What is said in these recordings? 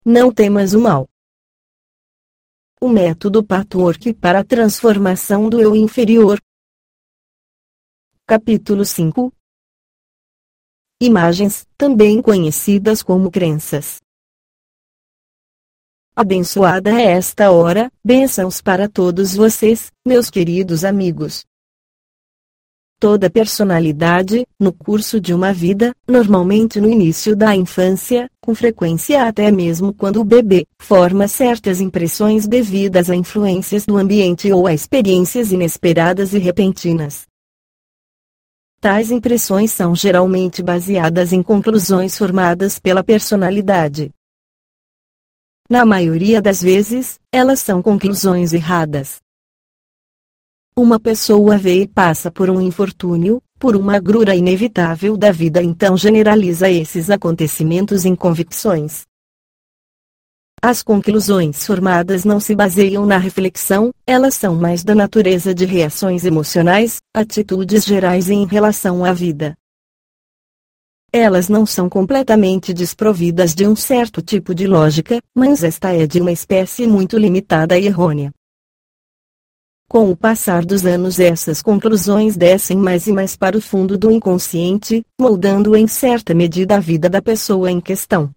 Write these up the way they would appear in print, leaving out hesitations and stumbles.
Não temas o mal. O método Patchwork para a transformação do eu inferior. Capítulo 5. Imagens, também conhecidas como crenças. Abençoada é esta hora, bênçãos para todos vocês, meus queridos amigos. Toda personalidade, no curso de uma vida, normalmente no início da infância, com frequência até mesmo quando o bebê, forma certas impressões devidas a influências do ambiente ou a experiências inesperadas e repentinas. Tais impressões são geralmente baseadas em conclusões formadas pela personalidade. Na maioria das vezes, elas são conclusões erradas. Uma pessoa vê e passa por um infortúnio, por uma agrura inevitável da vida, então generaliza esses acontecimentos em convicções. As conclusões formadas não se baseiam na reflexão, elas são mais da natureza de reações emocionais, atitudes gerais em relação à vida. Elas não são completamente desprovidas de um certo tipo de lógica, mas esta é de uma espécie muito limitada e errônea. Com o passar dos anos, essas conclusões descem mais e mais para o fundo do inconsciente, moldando em certa medida a vida da pessoa em questão.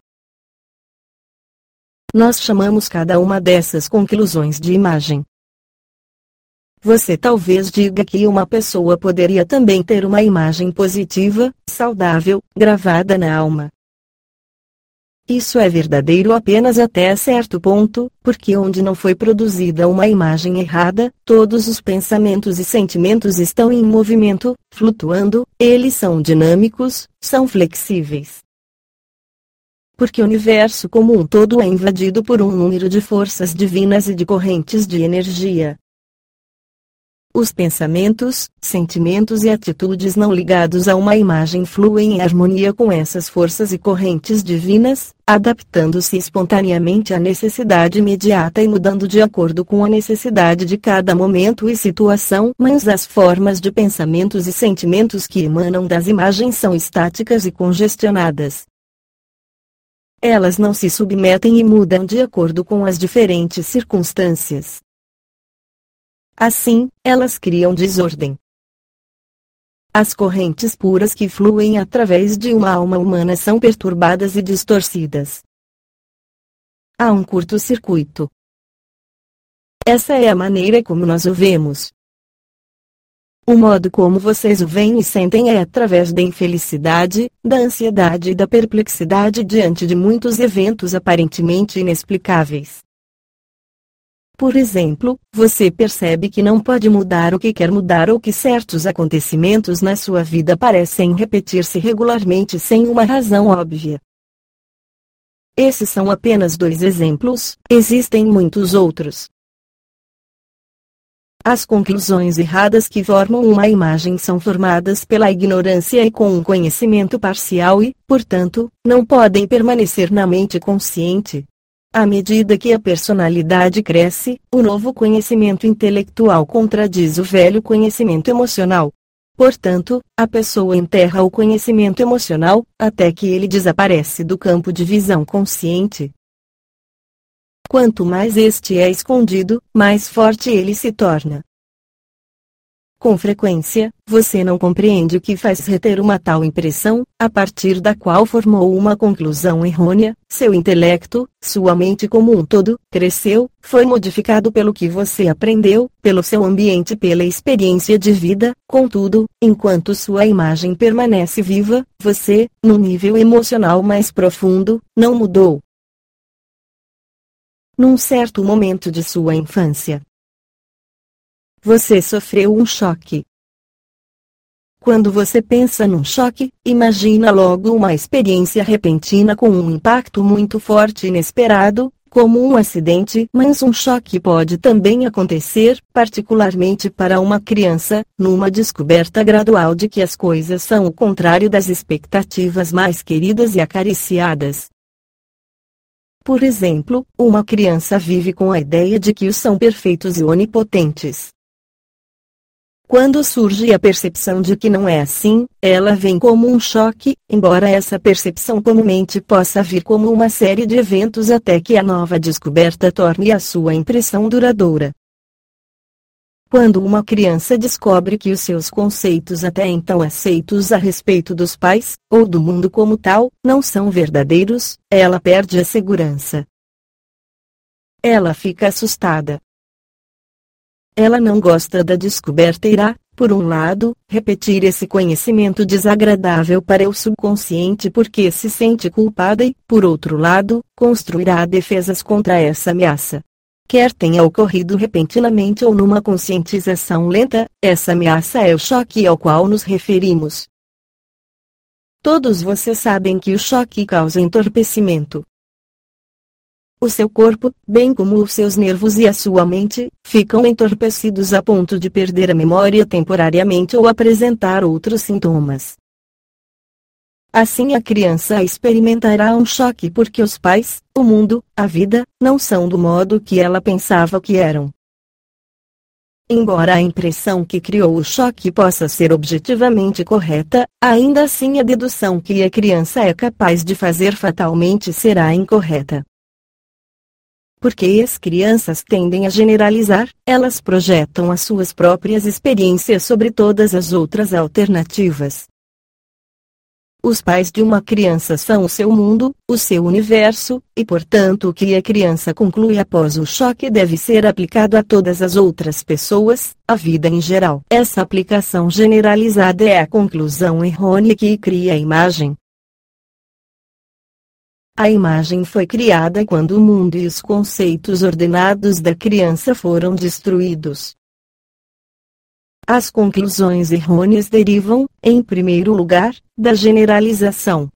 Nós chamamos cada uma dessas conclusões de imagem. Você talvez diga que uma pessoa poderia também ter uma imagem positiva, saudável, gravada na alma. Isso é verdadeiro apenas até certo ponto, porque onde não foi produzida uma imagem errada, todos os pensamentos e sentimentos estão em movimento, flutuando, eles são dinâmicos, são flexíveis. Porque o universo como um todo é invadido por um número de forças divinas e de correntes de energia. Os pensamentos, sentimentos e atitudes não ligados a uma imagem fluem em harmonia com essas forças e correntes divinas, adaptando-se espontaneamente à necessidade imediata e mudando de acordo com a necessidade de cada momento e situação. Mas as formas de pensamentos e sentimentos que emanam das imagens são estáticas e congestionadas. Elas não se submetem e mudam de acordo com as diferentes circunstâncias. Assim, elas criam desordem. As correntes puras que fluem através de uma alma humana são perturbadas e distorcidas. Há um curto-circuito. Essa é a maneira como nós o vemos. O modo como vocês o veem e sentem é através da infelicidade, da ansiedade e da perplexidade diante de muitos eventos aparentemente inexplicáveis. Por exemplo, você percebe que não pode mudar o que quer mudar ou que certos acontecimentos na sua vida parecem repetir-se regularmente sem uma razão óbvia. Esses são apenas 2 exemplos, existem muitos outros. As conclusões erradas que formam uma imagem são formadas pela ignorância e com um conhecimento parcial e, portanto, não podem permanecer na mente consciente. À medida que a personalidade cresce, o novo conhecimento intelectual contradiz o velho conhecimento emocional. Portanto, a pessoa enterra o conhecimento emocional, até que ele desaparece do campo de visão consciente. Quanto mais este é escondido, mais forte ele se torna. Com frequência, você não compreende o que faz reter uma tal impressão, a partir da qual formou uma conclusão errônea. Seu intelecto, sua mente como um todo, cresceu, foi modificado pelo que você aprendeu, pelo seu ambiente e pela experiência de vida. Contudo, enquanto sua imagem permanece viva, você, num nível emocional mais profundo, não mudou. Num certo momento de sua infância, você sofreu um choque. Quando você pensa num choque, imagina logo uma experiência repentina com um impacto muito forte e inesperado, como um acidente. Mas um choque pode também acontecer, particularmente para uma criança, numa descoberta gradual de que as coisas são o contrário das expectativas mais queridas e acariciadas. Por exemplo, uma criança vive com a ideia de que os são perfeitos e onipotentes. Quando surge a percepção de que não é assim, ela vem como um choque, embora essa percepção comumente possa vir como uma série de eventos até que a nova descoberta torne a sua impressão duradoura. Quando uma criança descobre que os seus conceitos até então aceitos a respeito dos pais, ou do mundo como tal, não são verdadeiros, ela perde a segurança. Ela fica assustada. Ela não gosta da descoberta e irá, por um lado, repetir esse conhecimento desagradável para o subconsciente porque se sente culpada e, por outro lado, construirá defesas contra essa ameaça. Quer tenha ocorrido repentinamente ou numa conscientização lenta, essa ameaça é o choque ao qual nos referimos. Todos vocês sabem que o choque causa entorpecimento. O seu corpo, bem como os seus nervos e a sua mente, ficam entorpecidos a ponto de perder a memória temporariamente ou apresentar outros sintomas. Assim a criança experimentará um choque porque os pais, o mundo, a vida, não são do modo que ela pensava que eram. Embora a impressão que criou o choque possa ser objetivamente correta, ainda assim a dedução que a criança é capaz de fazer fatalmente será incorreta. Porque as crianças tendem a generalizar, elas projetam as suas próprias experiências sobre todas as outras alternativas. Os pais de uma criança são o seu mundo, o seu universo, e portanto o que a criança conclui após o choque deve ser aplicado a todas as outras pessoas, a vida em geral. Essa aplicação generalizada é a conclusão errônea que cria a imagem. A imagem foi criada quando o mundo e os conceitos ordenados da criança foram destruídos. As conclusões errôneas derivam, em primeiro lugar, da generalização.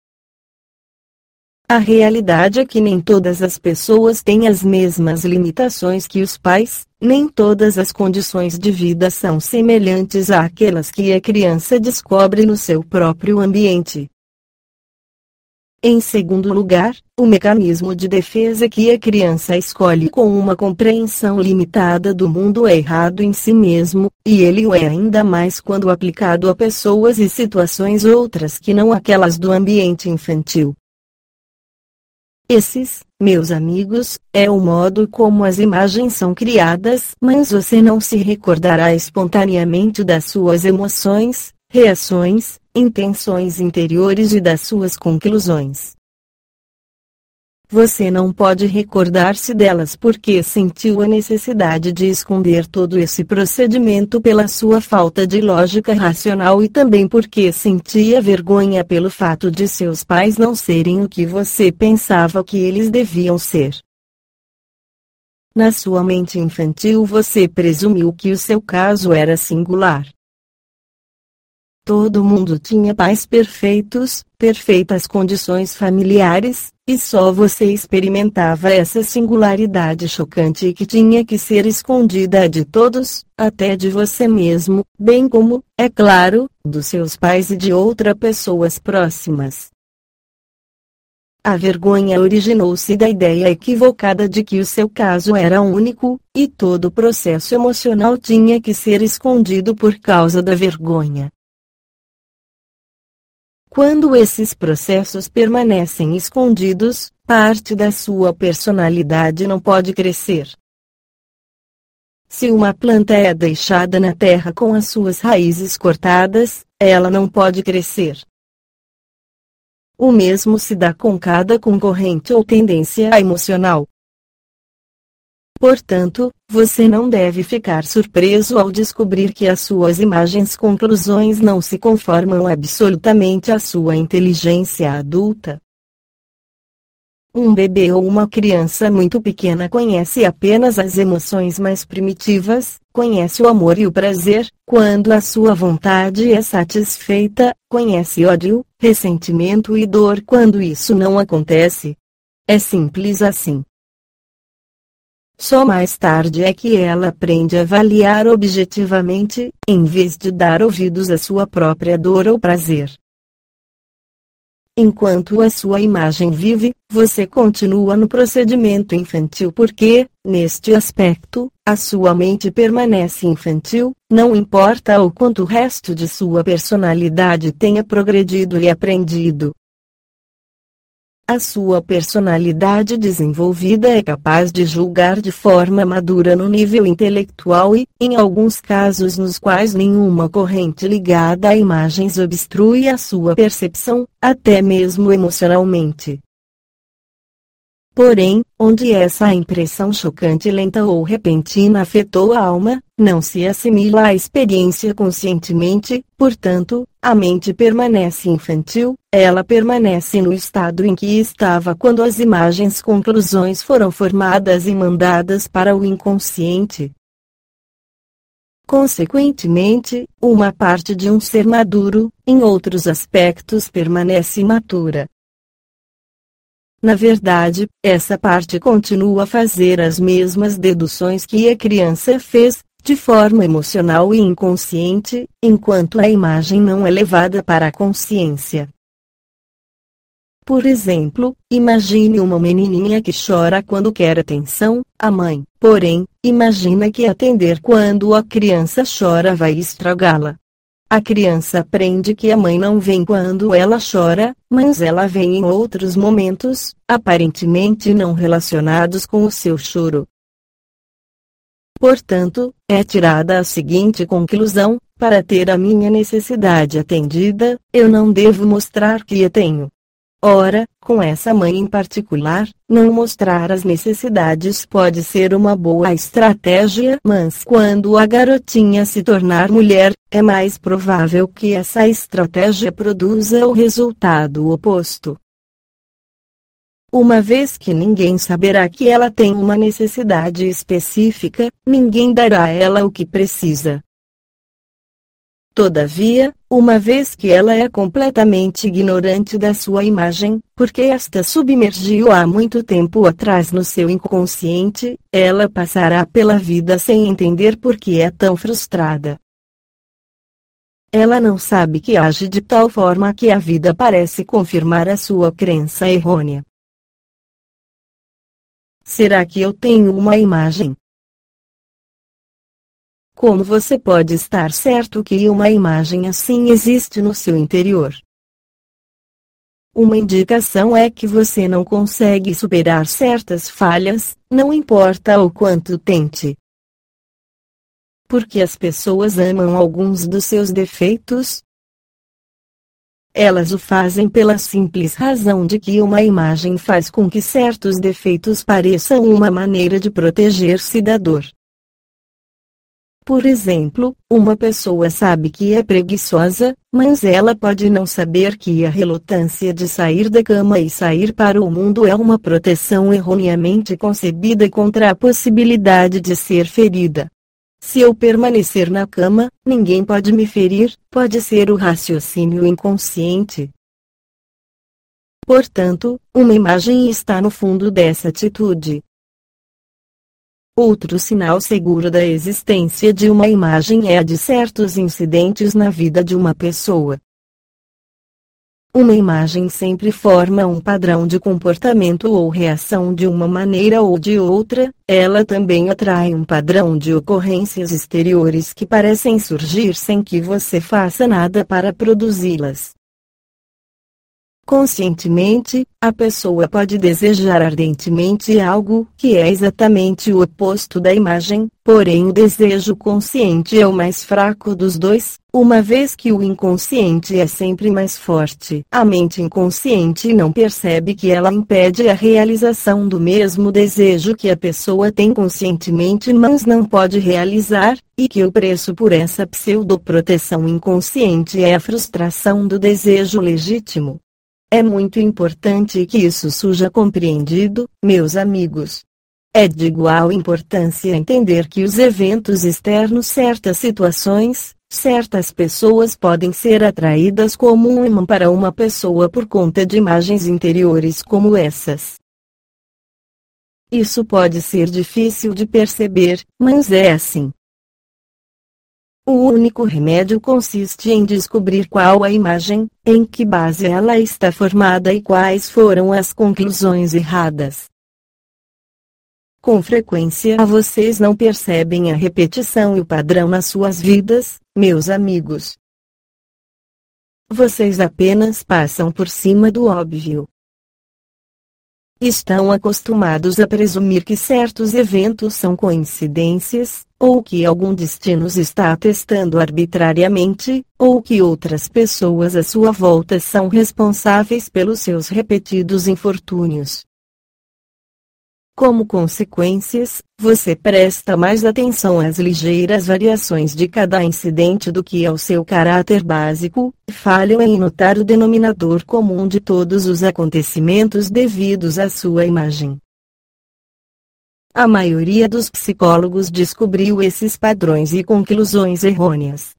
A realidade é que nem todas as pessoas têm as mesmas limitações que os pais, nem todas as condições de vida são semelhantes àquelas que a criança descobre no seu próprio ambiente. Em segundo lugar, o mecanismo de defesa que a criança escolhe com uma compreensão limitada do mundo é errado em si mesmo, e ele o é ainda mais quando aplicado a pessoas e situações outras que não aquelas do ambiente infantil. Esses, meus amigos, é o modo como as imagens são criadas, mas você não se recordará espontaneamente das suas emoções, reações, intenções interiores e das suas conclusões. Você não pode recordar-se delas porque sentiu a necessidade de esconder todo esse procedimento pela sua falta de lógica racional e também porque sentia vergonha pelo fato de seus pais não serem o que você pensava que eles deviam ser. Na sua mente infantil você presumiu que o seu caso era singular. Todo mundo tinha pais perfeitos, perfeitas condições familiares, e só você experimentava essa singularidade chocante que tinha que ser escondida de todos, até de você mesmo, bem como, é claro, dos seus pais e de outras pessoas próximas. A vergonha originou-se da ideia equivocada de que o seu caso era único, e todo o processo emocional tinha que ser escondido por causa da vergonha. Quando esses processos permanecem escondidos, parte da sua personalidade não pode crescer. Se uma planta é deixada na terra com as suas raízes cortadas, ela não pode crescer. O mesmo se dá com cada concorrente ou tendência emocional. Portanto, você não deve ficar surpreso ao descobrir que as suas conclusões não se conformam absolutamente à sua inteligência adulta. Um bebê ou uma criança muito pequena conhece apenas as emoções mais primitivas, conhece o amor e o prazer, quando a sua vontade é satisfeita, conhece ódio, ressentimento e dor quando isso não acontece. É simples assim. Só mais tarde é que ela aprende a avaliar objetivamente, em vez de dar ouvidos à sua própria dor ou prazer. enquanto a sua imagem vive, você continua no procedimento infantil porque, neste aspecto, a sua mente permanece infantil, não importa o quanto o resto de sua personalidade tenha progredido e aprendido. A sua personalidade desenvolvida é capaz de julgar de forma madura no nível intelectual e, em alguns casos nos quais nenhuma corrente ligada a imagens obstrui a sua percepção, até mesmo emocionalmente. Porém, onde essa impressão chocante lenta ou repentina afetou a alma, não se assimila à experiência conscientemente, portanto, a mente permanece infantil, ela permanece no estado em que estava quando as imagens conclusões foram formadas e mandadas para o inconsciente. Consequentemente, uma parte de um ser maduro, em outros aspectos permanece imatura. Na verdade, essa parte continua a fazer as mesmas deduções que a criança fez, de forma emocional e inconsciente, enquanto a imagem não é levada para a consciência. Por exemplo, imagine uma menininha que chora quando quer atenção, a mãe, porém, imagina que atender quando a criança chora vai estragá-la. A criança aprende que a mãe não vem quando ela chora, mas ela vem em outros momentos, aparentemente não relacionados com o seu choro. Portanto, é tirada a seguinte conclusão: para ter a minha necessidade atendida, eu não devo mostrar que a tenho. Ora, com essa mãe em particular, não mostrar as necessidades pode ser uma boa estratégia, mas quando a garotinha se tornar mulher, é mais provável que essa estratégia produza o resultado oposto. Uma vez que ninguém saberá que ela tem uma necessidade específica, ninguém dará a ela o que precisa. Todavia, uma vez que ela é completamente ignorante da sua imagem, porque esta submergiu há muito tempo atrás no seu inconsciente, ela passará pela vida sem entender por que é tão frustrada. Ela não sabe que age de tal forma que a vida parece confirmar a sua crença errônea. Será que eu tenho uma imagem? Como você pode estar certo que uma imagem assim existe no seu interior? Uma indicação é que você não consegue superar certas falhas, não importa o quanto tente. Porque as pessoas amam alguns dos seus defeitos? Elas o fazem pela simples razão de que uma imagem faz com que certos defeitos pareçam uma maneira de proteger-se da dor. Por exemplo, uma pessoa sabe que é preguiçosa, mas ela pode não saber que a relutância de sair da cama e sair para o mundo é uma proteção erroneamente concebida contra a possibilidade de ser ferida. Se eu permanecer na cama, ninguém pode me ferir, pode ser o raciocínio inconsciente. Portanto, uma imagem está no fundo dessa atitude. Outro sinal seguro da existência de uma imagem é a de certos incidentes na vida de uma pessoa. Uma imagem sempre forma um padrão de comportamento ou reação de uma maneira ou de outra, ela também atrai um padrão de ocorrências exteriores que parecem surgir sem que você faça nada para produzi-las. Conscientemente, a pessoa pode desejar ardentemente algo que é exatamente o oposto da imagem, porém o desejo consciente é o mais fraco dos dois, uma vez que o inconsciente é sempre mais forte. A mente inconsciente não percebe que ela impede a realização do mesmo desejo que a pessoa tem conscientemente, mas não pode realizar, e que o preço por essa pseudoproteção inconsciente é a frustração do desejo legítimo. É muito importante que isso seja compreendido, meus amigos. É de igual importância entender que os eventos externos, certas situações, certas pessoas podem ser atraídas como um imã para uma pessoa por conta de imagens interiores como essas. Isso pode ser difícil de perceber, mas é assim. O único remédio consiste em descobrir qual a imagem, em que base ela está formada e quais foram as conclusões erradas. Com frequência vocês não percebem a repetição e o padrão nas suas vidas, meus amigos. Vocês apenas passam por cima do óbvio. Estão acostumados a presumir que certos eventos são coincidências, ou que algum destino os está testando arbitrariamente, ou que outras pessoas à sua volta são responsáveis pelos seus repetidos infortúnios. Como consequências, você presta mais atenção às ligeiras variações de cada incidente do que ao seu caráter básico, falham em notar o denominador comum de todos os acontecimentos devidos à sua imagem. A maioria dos psicólogos descobriu esses padrões e conclusões errôneas.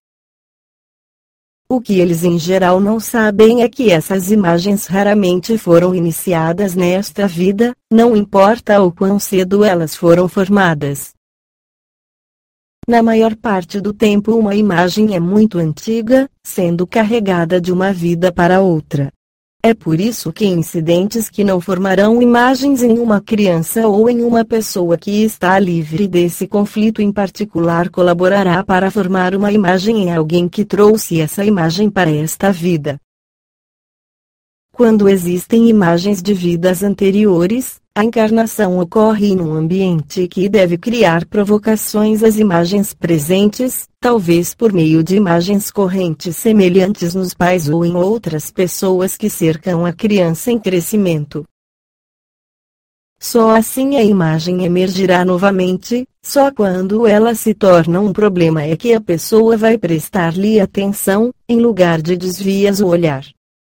O que eles em geral não sabem é que essas imagens raramente foram iniciadas nesta vida, não importa o quão cedo elas foram formadas. Na maior parte do tempo uma imagem é muito antiga, sendo carregada de uma vida para outra. É por isso que incidentes que não formarão imagens em uma criança ou em uma pessoa que está livre desse conflito em particular colaborará para formar uma imagem em alguém que trouxe essa imagem para esta vida. Quando existem imagens de vidas anteriores, a encarnação ocorre em um ambiente que deve criar provocações às imagens presentes, talvez por meio de imagens correntes semelhantes nos pais ou em outras pessoas que cercam a criança em crescimento. Só assim a imagem emergirá novamente, só quando ela se torna um problema é que a pessoa vai prestar-lhe atenção, em lugar de desviar o olhar.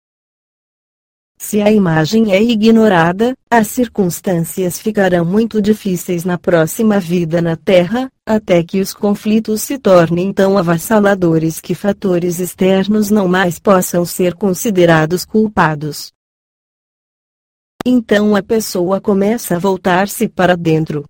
Se a imagem é ignorada, as circunstâncias ficarão muito difíceis na próxima vida na Terra, até que os conflitos se tornem tão avassaladores que fatores externos não mais possam ser considerados culpados. Então a pessoa começa a voltar-se para dentro.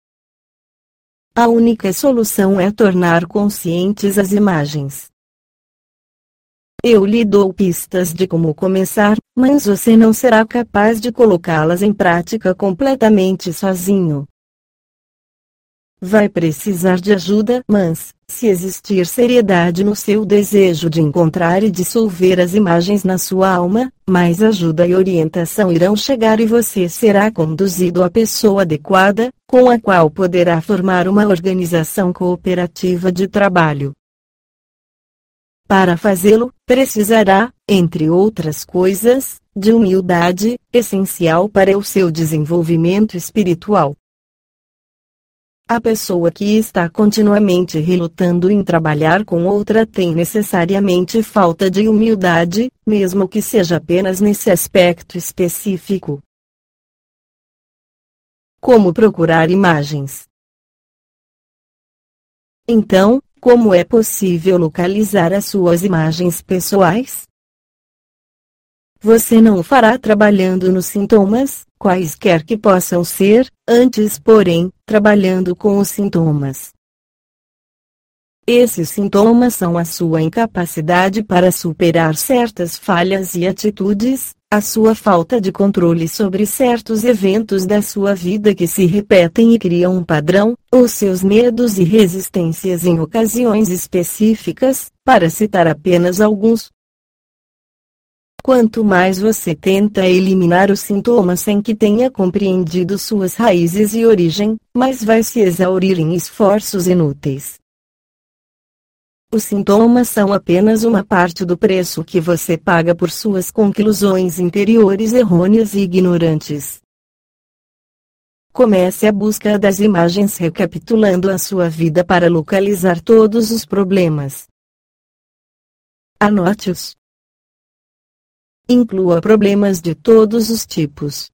A única solução é tornar conscientes as imagens. Eu lhe dou pistas de como começar, mas você não será capaz de colocá-las em prática completamente sozinho. Vai precisar de ajuda, mas, se existir seriedade no seu desejo de encontrar e dissolver as imagens na sua alma, mais ajuda e orientação irão chegar e você será conduzido à pessoa adequada, com a qual poderá formar uma organização cooperativa de trabalho. Para fazê-lo, precisará, entre outras coisas, de humildade, essencial para o seu desenvolvimento espiritual. A pessoa que está continuamente relutando em trabalhar com outra tem necessariamente falta de humildade, mesmo que seja apenas nesse aspecto específico. Como procurar imagens? Então, como é possível localizar as suas imagens pessoais? Você não fará trabalhando nos sintomas, quaisquer que possam ser, antes porém, trabalhando com os sintomas. Esses sintomas são a sua incapacidade para superar certas falhas e atitudes, a sua falta de controle sobre certos eventos da sua vida que se repetem e criam um padrão, os seus medos e resistências em ocasiões específicas, para citar apenas alguns. Quanto mais você tenta eliminar os sintomas sem que tenha compreendido suas raízes e origem, mais vai se exaurir em esforços inúteis. Os sintomas são apenas uma parte do preço que você paga por suas conclusões interiores errôneas e ignorantes. Comece a busca das imagens recapitulando a sua vida para localizar todos os problemas. Anote-os. Inclua problemas de todos os tipos.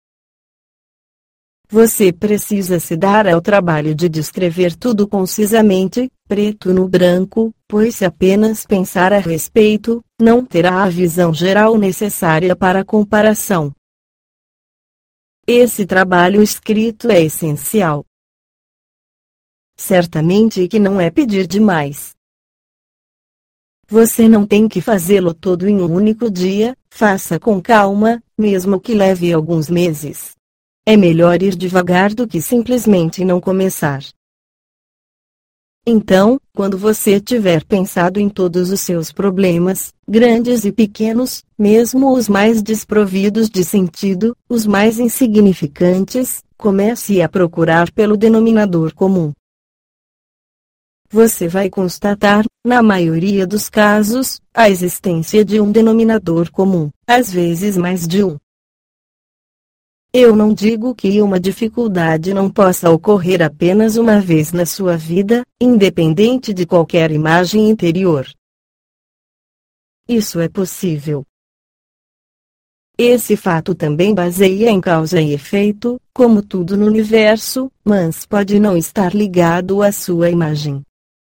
Você precisa se dar ao trabalho de descrever tudo concisamente, preto no branco, pois se apenas pensar a respeito, não terá a visão geral necessária para a comparação. Esse trabalho escrito é essencial. Certamente que não é pedir demais. Você não tem que fazê-lo todo em um único dia, faça com calma, mesmo que leve alguns meses. É melhor ir devagar do que simplesmente não começar. Então, quando você tiver pensado em todos os seus problemas, grandes e pequenos, mesmo os mais desprovidos de sentido, os mais insignificantes, comece a procurar pelo denominador comum. Você vai constatar, na maioria dos casos, a existência de um denominador comum, às vezes mais de um. Eu não digo que uma dificuldade não possa ocorrer apenas uma vez na sua vida, independente de qualquer imagem interior. Isso é possível. Esse fato também baseia em causa e efeito, como tudo no universo, mas pode não estar ligado à sua imagem.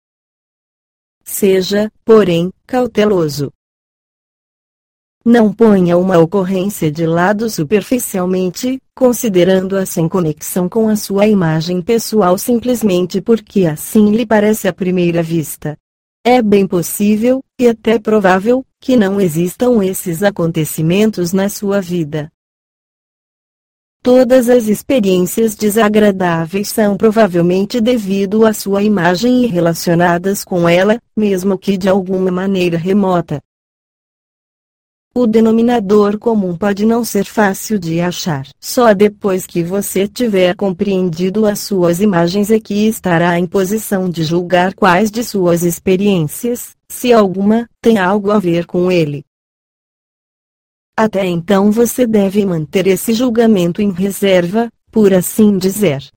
Seja, porém, cauteloso. Não ponha uma ocorrência de lado superficialmente, considerando-a sem conexão com a sua imagem pessoal simplesmente porque assim lhe parece à primeira vista. É bem possível, e até provável, que não existam esses acontecimentos na sua vida. Todas as experiências desagradáveis são provavelmente devido à sua imagem e relacionadas com ela, mesmo que de alguma maneira remota. O denominador comum pode não ser fácil de achar. Só depois que você tiver compreendido as suas imagens é que estará em posição de julgar quais de suas experiências, se alguma, tem algo a ver com ele. Até então você deve manter esse julgamento em reserva, por assim dizer.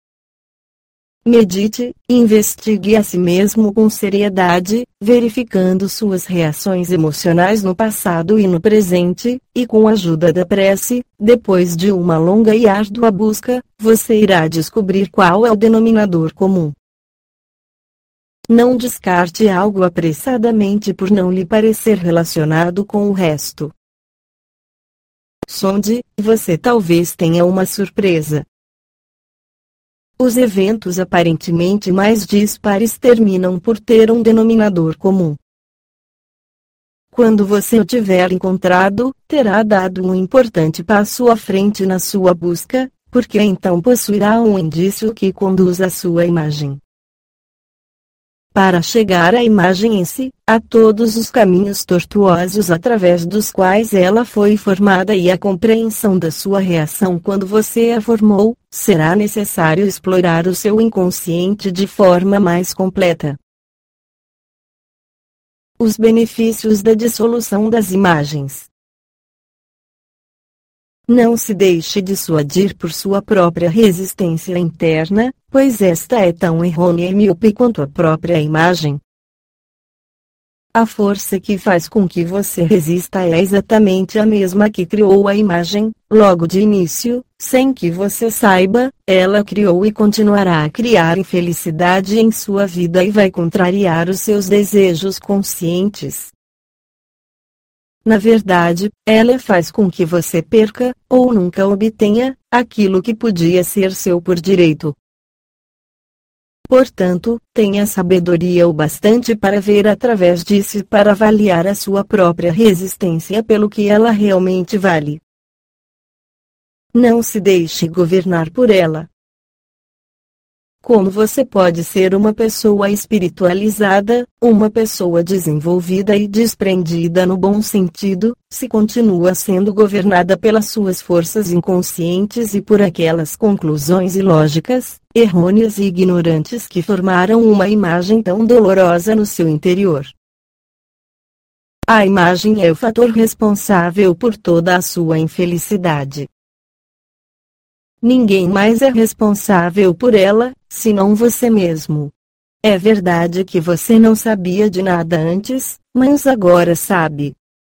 Medite, investigue a si mesmo com seriedade, verificando suas reações emocionais no passado e no presente, e com a ajuda da prece, depois de uma longa e árdua busca, você irá descobrir qual é o denominador comum. Não descarte algo apressadamente por não lhe parecer relacionado com o resto. Sonde, você talvez tenha uma surpresa. Os eventos aparentemente mais dispares terminam por ter um denominador comum. Quando você o tiver encontrado, terá dado um importante passo à frente na sua busca, porque então possuirá um indício que conduz à sua imagem. Para chegar à imagem em si, há todos os caminhos tortuosos através dos quais ela foi formada e a compreensão da sua reação quando você a formou, será necessário explorar o seu inconsciente de forma mais completa. Os benefícios da dissolução das imagens. Não se deixe dissuadir por sua própria resistência interna, pois esta é tão errônea e míope quanto a própria imagem. A força que faz com que você resista é exatamente a mesma que criou a imagem, logo de início, sem que você saiba, ela criou e continuará a criar infelicidade em sua vida e vai contrariar os seus desejos conscientes. Na verdade, ela faz com que você perca, ou nunca obtenha, aquilo que podia ser seu por direito. Portanto, tenha sabedoria o bastante para ver através disso e para avaliar a sua própria resistência pelo que ela realmente vale. Não se deixe governar por ela. Como você pode ser uma pessoa espiritualizada, uma pessoa desenvolvida e desprendida no bom sentido, se continua sendo governada pelas suas forças inconscientes e por aquelas conclusões ilógicas, errôneas e ignorantes que formaram uma imagem tão dolorosa no seu interior? A imagem é o fator responsável por toda a sua infelicidade. Ninguém mais é responsável por ela, senão você mesmo. É verdade que você não sabia de nada antes, mas agora sabe.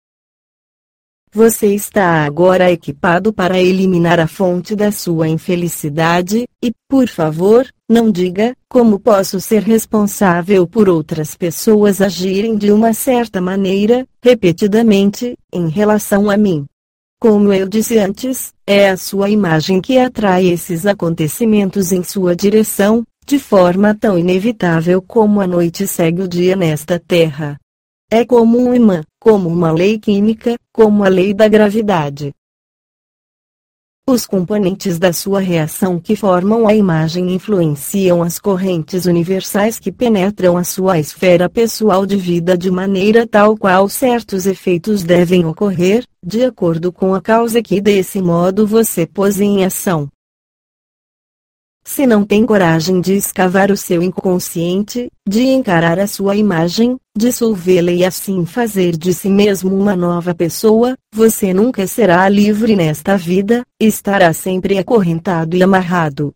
Você está agora equipado para eliminar a fonte da sua infelicidade, e, por favor, não diga, como posso ser responsável por outras pessoas agirem de uma certa maneira, repetidamente, em relação a mim. Como eu disse antes, é a sua imagem que atrai esses acontecimentos em sua direção, de forma tão inevitável como a noite segue o dia nesta terra. É como um imã, como uma lei química, como a lei da gravidade. Os componentes da sua reação que formam a imagem influenciam as correntes universais que penetram a sua esfera pessoal de vida de maneira tal qual certos efeitos devem ocorrer, de acordo com a causa que desse modo você pôs em ação. Se não tem coragem de escavar o seu inconsciente, de encarar a sua imagem, dissolvê-la e assim fazer de si mesmo uma nova pessoa, você nunca será livre nesta vida, estará sempre acorrentado e amarrado.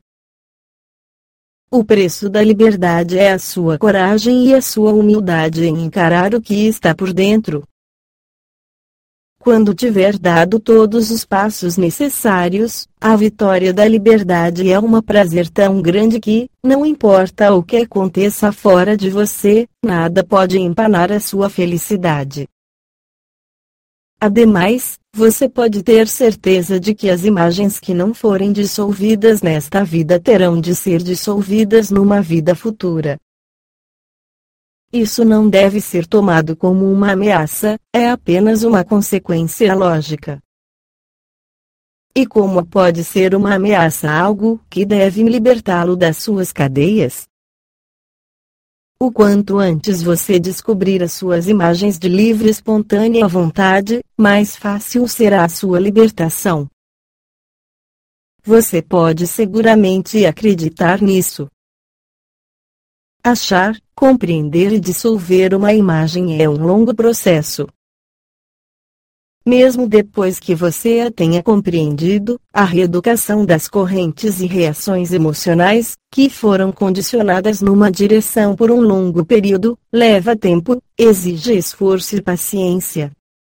O preço da liberdade é a sua coragem e a sua humildade em encarar o que está por dentro. Quando tiver dado todos os passos necessários, a vitória da liberdade é um prazer tão grande que, não importa o que aconteça fora de você, nada pode empanar a sua felicidade. Ademais, você pode ter certeza de que as imagens que não forem dissolvidas nesta vida terão de ser dissolvidas numa vida futura. Isso não deve ser tomado como uma ameaça, é apenas uma consequência lógica. E como pode ser uma ameaça algo que deve libertá-lo das suas cadeias? O quanto antes você descobrir as suas imagens de livre e espontânea vontade, mais fácil será a sua libertação. Você pode seguramente acreditar nisso. Achar, compreender e dissolver uma imagem é um longo processo. Mesmo depois que você a tenha compreendido, a reeducação das correntes e reações emocionais, que foram condicionadas numa direção por um longo período, leva tempo, exige esforço e paciência.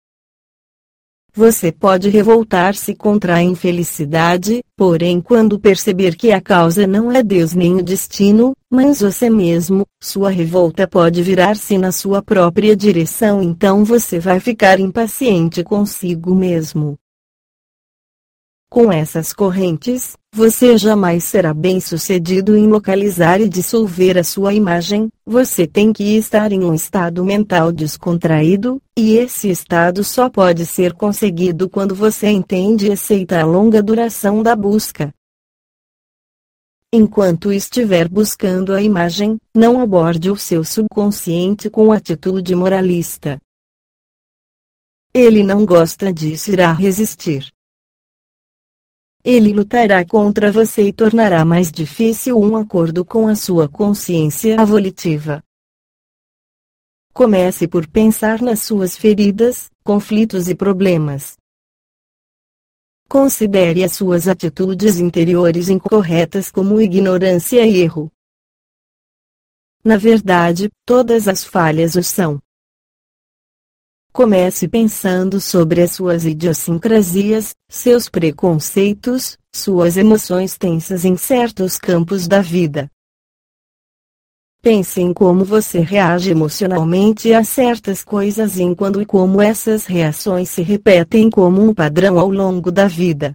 Você pode revoltar-se contra a infelicidade, porém quando perceber que a causa não é Deus nem o destino, mas você mesmo, sua revolta pode virar-se na sua própria direção, então você vai ficar impaciente consigo mesmo. Com essas correntes, você jamais será bem-sucedido em localizar e dissolver a sua imagem, você tem que estar em um estado mental descontraído, e esse estado só pode ser conseguido quando você entende e aceita a longa duração da busca. Enquanto estiver buscando a imagem, não aborde o seu subconsciente com atitude moralista. Ele não gosta disso e irá resistir. Ele lutará contra você e tornará mais difícil um acordo com a sua consciência volitiva. Comece por pensar nas suas feridas, conflitos e problemas. Considere as suas atitudes interiores incorretas como ignorância e erro. Na verdade, todas as falhas o são. Comece pensando sobre as suas idiosincrasias, seus preconceitos, suas emoções tensas em certos campos da vida. Pense em como você reage emocionalmente a certas coisas e em quando e como essas reações se repetem como um padrão ao longo da vida.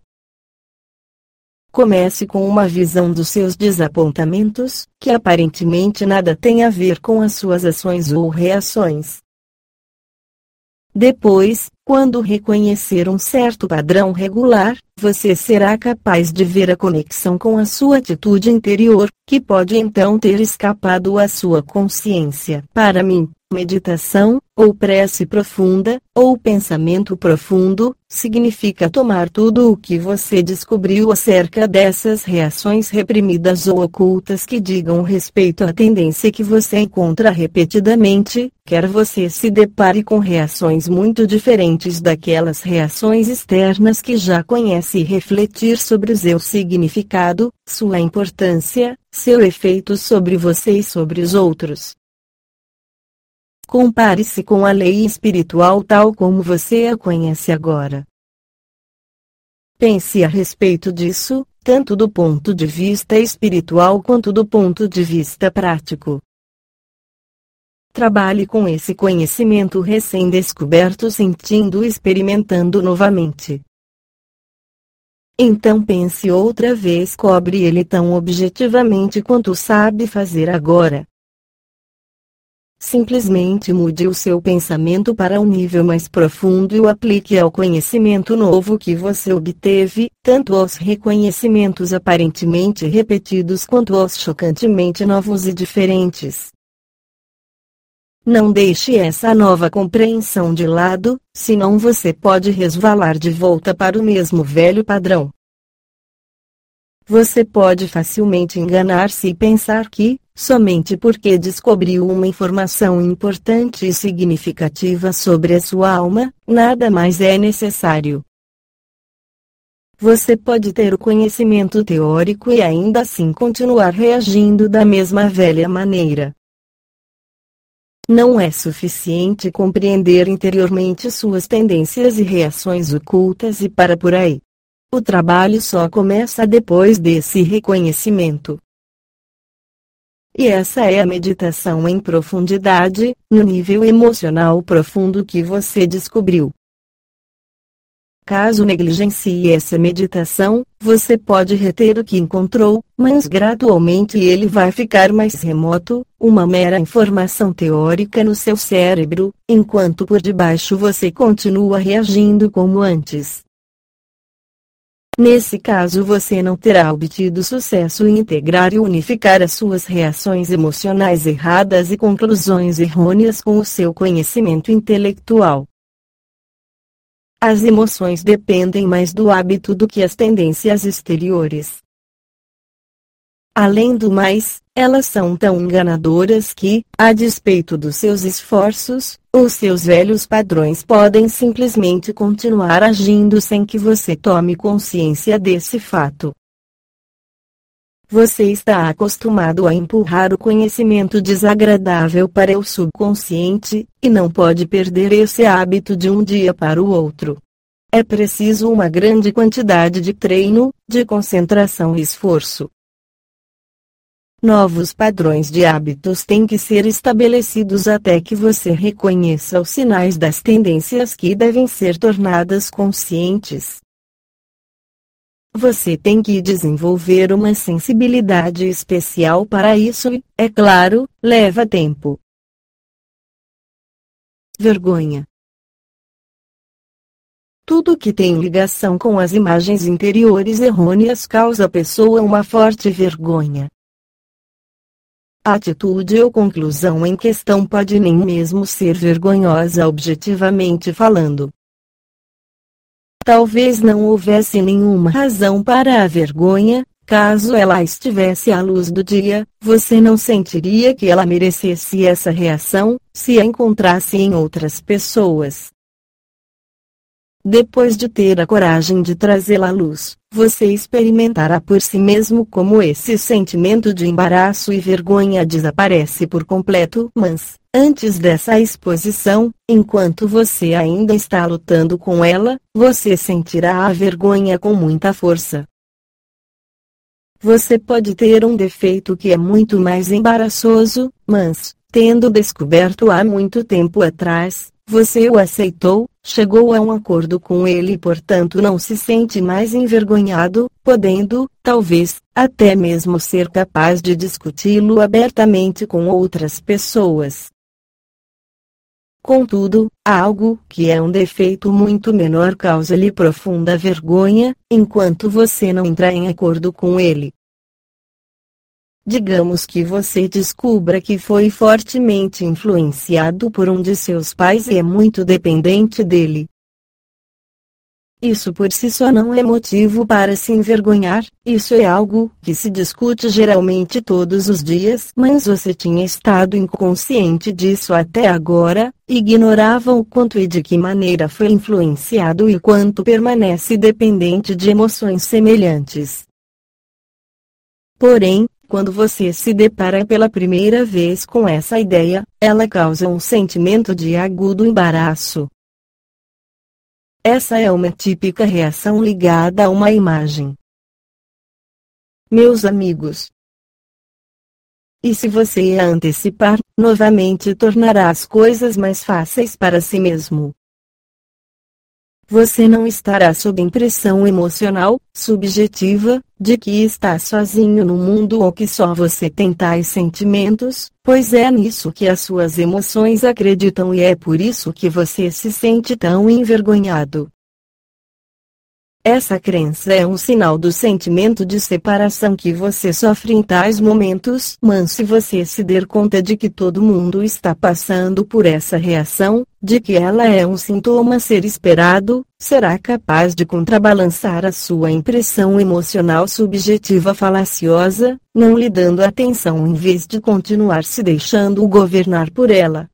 Comece com uma visão dos seus desapontamentos, que aparentemente nada tem a ver com as suas ações ou reações. Depois, quando reconhecer um certo padrão regular, você será capaz de ver a conexão com a sua atitude interior, que pode então ter escapado à sua consciência. Para mim, meditação, ou prece profunda, ou pensamento profundo, significa tomar tudo o que você descobriu acerca dessas reações reprimidas ou ocultas que digam respeito à tendência que você encontra repetidamente, quer você se depare com reações muito diferentes daquelas reações externas que já conhece e refletir sobre o seu significado, sua importância, seu efeito sobre você e sobre os outros. Compare-se com a lei espiritual tal como você a conhece agora. Pense a respeito disso, tanto do ponto de vista espiritual quanto do ponto de vista prático. Trabalhe com esse conhecimento recém-descoberto sentindo e experimentando novamente. Então pense outra vez, cobre ele tão objetivamente quanto sabe fazer agora. simplesmente mude o seu pensamento para um nível mais profundo e o aplique ao conhecimento novo que você obteve, tanto aos reconhecimentos aparentemente repetidos quanto aos chocantemente novos e diferentes. Não deixe essa nova compreensão de lado, senão você pode resvalar de volta para o mesmo velho padrão. Você pode facilmente enganar-se e pensar que, somente porque descobriu uma informação importante e significativa sobre a sua alma, nada mais é necessário. Você pode ter o conhecimento teórico e ainda assim continuar reagindo da mesma velha maneira. Não é suficiente compreender interiormente suas tendências e reações ocultas e para por aí. O trabalho só começa depois desse reconhecimento. E essa é a meditação em profundidade, no nível emocional profundo que você descobriu. Caso negligencie essa meditação, você pode reter o que encontrou, mas gradualmente ele vai ficar mais remoto, uma mera informação teórica no seu cérebro, enquanto por debaixo você continua reagindo como antes. Nesse caso você não terá obtido sucesso em integrar e unificar as suas reações emocionais erradas e conclusões errôneas com o seu conhecimento intelectual. As emoções dependem mais do hábito do que as tendências exteriores. Além do mais, elas são tão enganadoras que, a despeito dos seus esforços, os seus velhos padrões podem simplesmente continuar agindo sem que você tome consciência desse fato. Você está acostumado a empurrar o conhecimento desagradável para o subconsciente, e não pode perder esse hábito de um dia para o outro. É preciso uma grande quantidade de treino, de concentração e esforço. Novos padrões de hábitos têm que ser estabelecidos até que você reconheça os sinais das tendências que devem ser tornadas conscientes. Você tem que desenvolver uma sensibilidade especial para isso e, é claro, leva tempo. Vergonha. Tudo que tem ligação com as imagens interiores errôneas causa à pessoa uma forte vergonha. A atitude ou conclusão em questão pode nem mesmo ser vergonhosa objetivamente falando. Talvez não houvesse nenhuma razão para a vergonha, caso ela estivesse à luz do dia, você não sentiria que ela merecesse essa reação, se a encontrasse em outras pessoas. Depois de ter a coragem de trazê-la à luz, você experimentará por si mesmo como esse sentimento de embaraço e vergonha desaparece por completo. Mas, antes dessa exposição, enquanto você ainda está lutando com ela, você sentirá a vergonha com muita força. Você pode ter um defeito que é muito mais embaraçoso, mas, tendo descoberto há muito tempo atrás, você o aceitou, chegou a um acordo com ele e portanto não se sente mais envergonhado, podendo, talvez, até mesmo ser capaz de discuti-lo abertamente com outras pessoas. Contudo, algo que é um defeito muito menor causa-lhe profunda vergonha, enquanto você não entra em acordo com ele. Digamos que você descubra que foi fortemente influenciado por um de seus pais e é muito dependente dele. Isso por si só não é motivo para se envergonhar, isso é algo que se discute geralmente todos os dias, mas você tinha estado inconsciente disso até agora, ignorava o quanto e de que maneira foi influenciado e quanto permanece dependente de emoções semelhantes. Porém, quando você se depara pela primeira vez com essa ideia, ela causa um sentimento de agudo embaraço. Essa é uma típica reação ligada a uma imagem. Meus amigos, e se você a antecipar, novamente tornará as coisas mais fáceis para si mesmo. você não estará sob impressão emocional, subjetiva, de que está sozinho no mundo ou que só você tem tais sentimentos, pois é nisso que as suas emoções acreditam e é por isso que você se sente tão envergonhado. Essa crença é um sinal do sentimento de separação que você sofre em tais momentos. Mas se você se der conta de que todo mundo está passando por essa reação, de que ela é um sintoma a ser esperado, será capaz de contrabalançar a sua impressão emocional subjetiva falaciosa, não lhe dando atenção em vez de continuar se deixando governar por ela.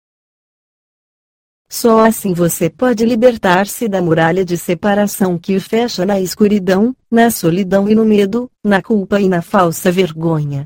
Só assim você pode libertar-se da muralha de separação que o fecha na escuridão, na solidão e no medo, na culpa e na falsa vergonha.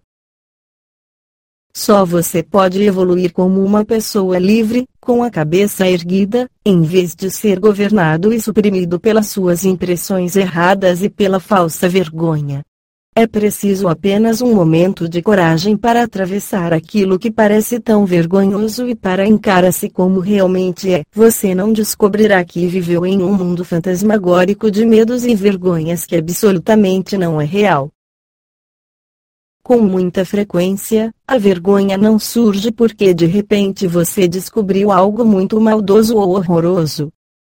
Só você pode evoluir como uma pessoa livre, com a cabeça erguida, em vez de ser governado e suprimido pelas suas impressões erradas e pela falsa vergonha. É preciso apenas um momento de coragem para atravessar aquilo que parece tão vergonhoso e para encarar-se como realmente é. Você não descobrirá que viveu em um mundo fantasmagórico de medos e vergonhas que absolutamente não é real. Com muita frequência, a vergonha não surge porque de repente você descobriu algo muito maldoso ou horroroso.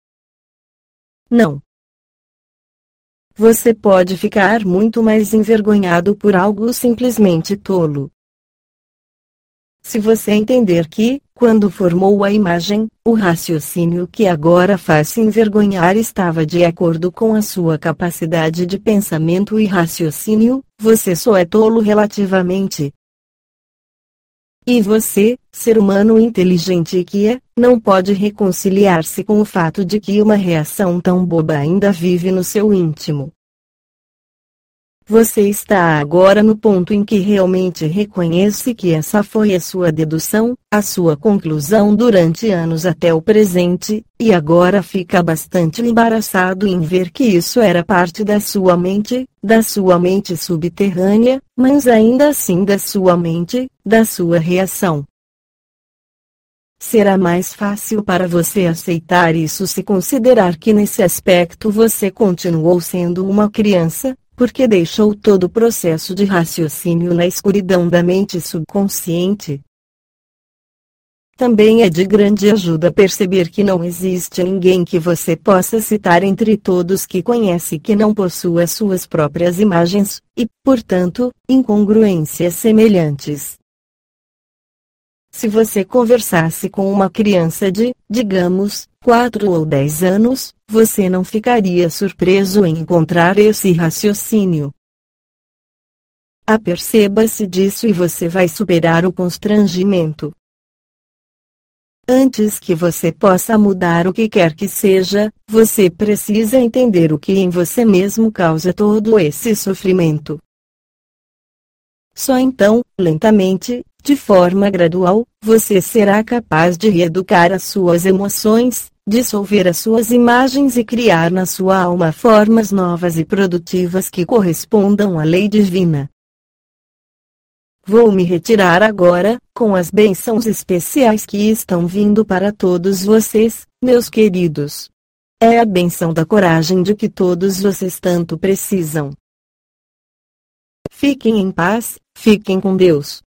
Não. Você pode ficar muito mais envergonhado por algo simplesmente tolo. Se você entender que, quando formou a imagem, o raciocínio que agora faz se envergonhar estava de acordo com a sua capacidade de pensamento e raciocínio, você só é tolo relativamente. E você, ser humano inteligente que é, não pode reconciliar-se com o fato de que uma reação tão boba ainda vive no seu íntimo. Você está agora no ponto em que realmente reconhece que essa foi a sua dedução, a sua conclusão durante anos até o presente, e agora fica bastante embaraçado em ver que isso era parte da sua mente subterrânea, mas ainda assim da sua reação. Será mais fácil para você aceitar isso se considerar que nesse aspecto você continuou sendo uma criança, porque deixou todo o processo de raciocínio na escuridão da mente subconsciente. Também é de grande ajuda perceber que não existe ninguém que você possa citar entre todos que conhece que não possua suas próprias imagens, e, portanto, incongruências semelhantes. Se você conversasse com uma criança de, digamos, 4 ou 10 anos, você não ficaria surpreso em encontrar esse raciocínio. Aperceba-se disso e você vai superar o constrangimento. Antes que você possa mudar o que quer que seja, você precisa entender o que em você mesmo causa todo esse sofrimento. Só então, lentamente, de forma gradual, você será capaz de reeducar as suas emoções, dissolver as suas imagens e criar na sua alma formas novas e produtivas que correspondam à lei divina. Vou me retirar agora, com as bênçãos especiais que estão vindo para todos vocês, meus queridos. É a bênção da coragem de que todos vocês tanto precisam. Fiquem em paz, fiquem com Deus.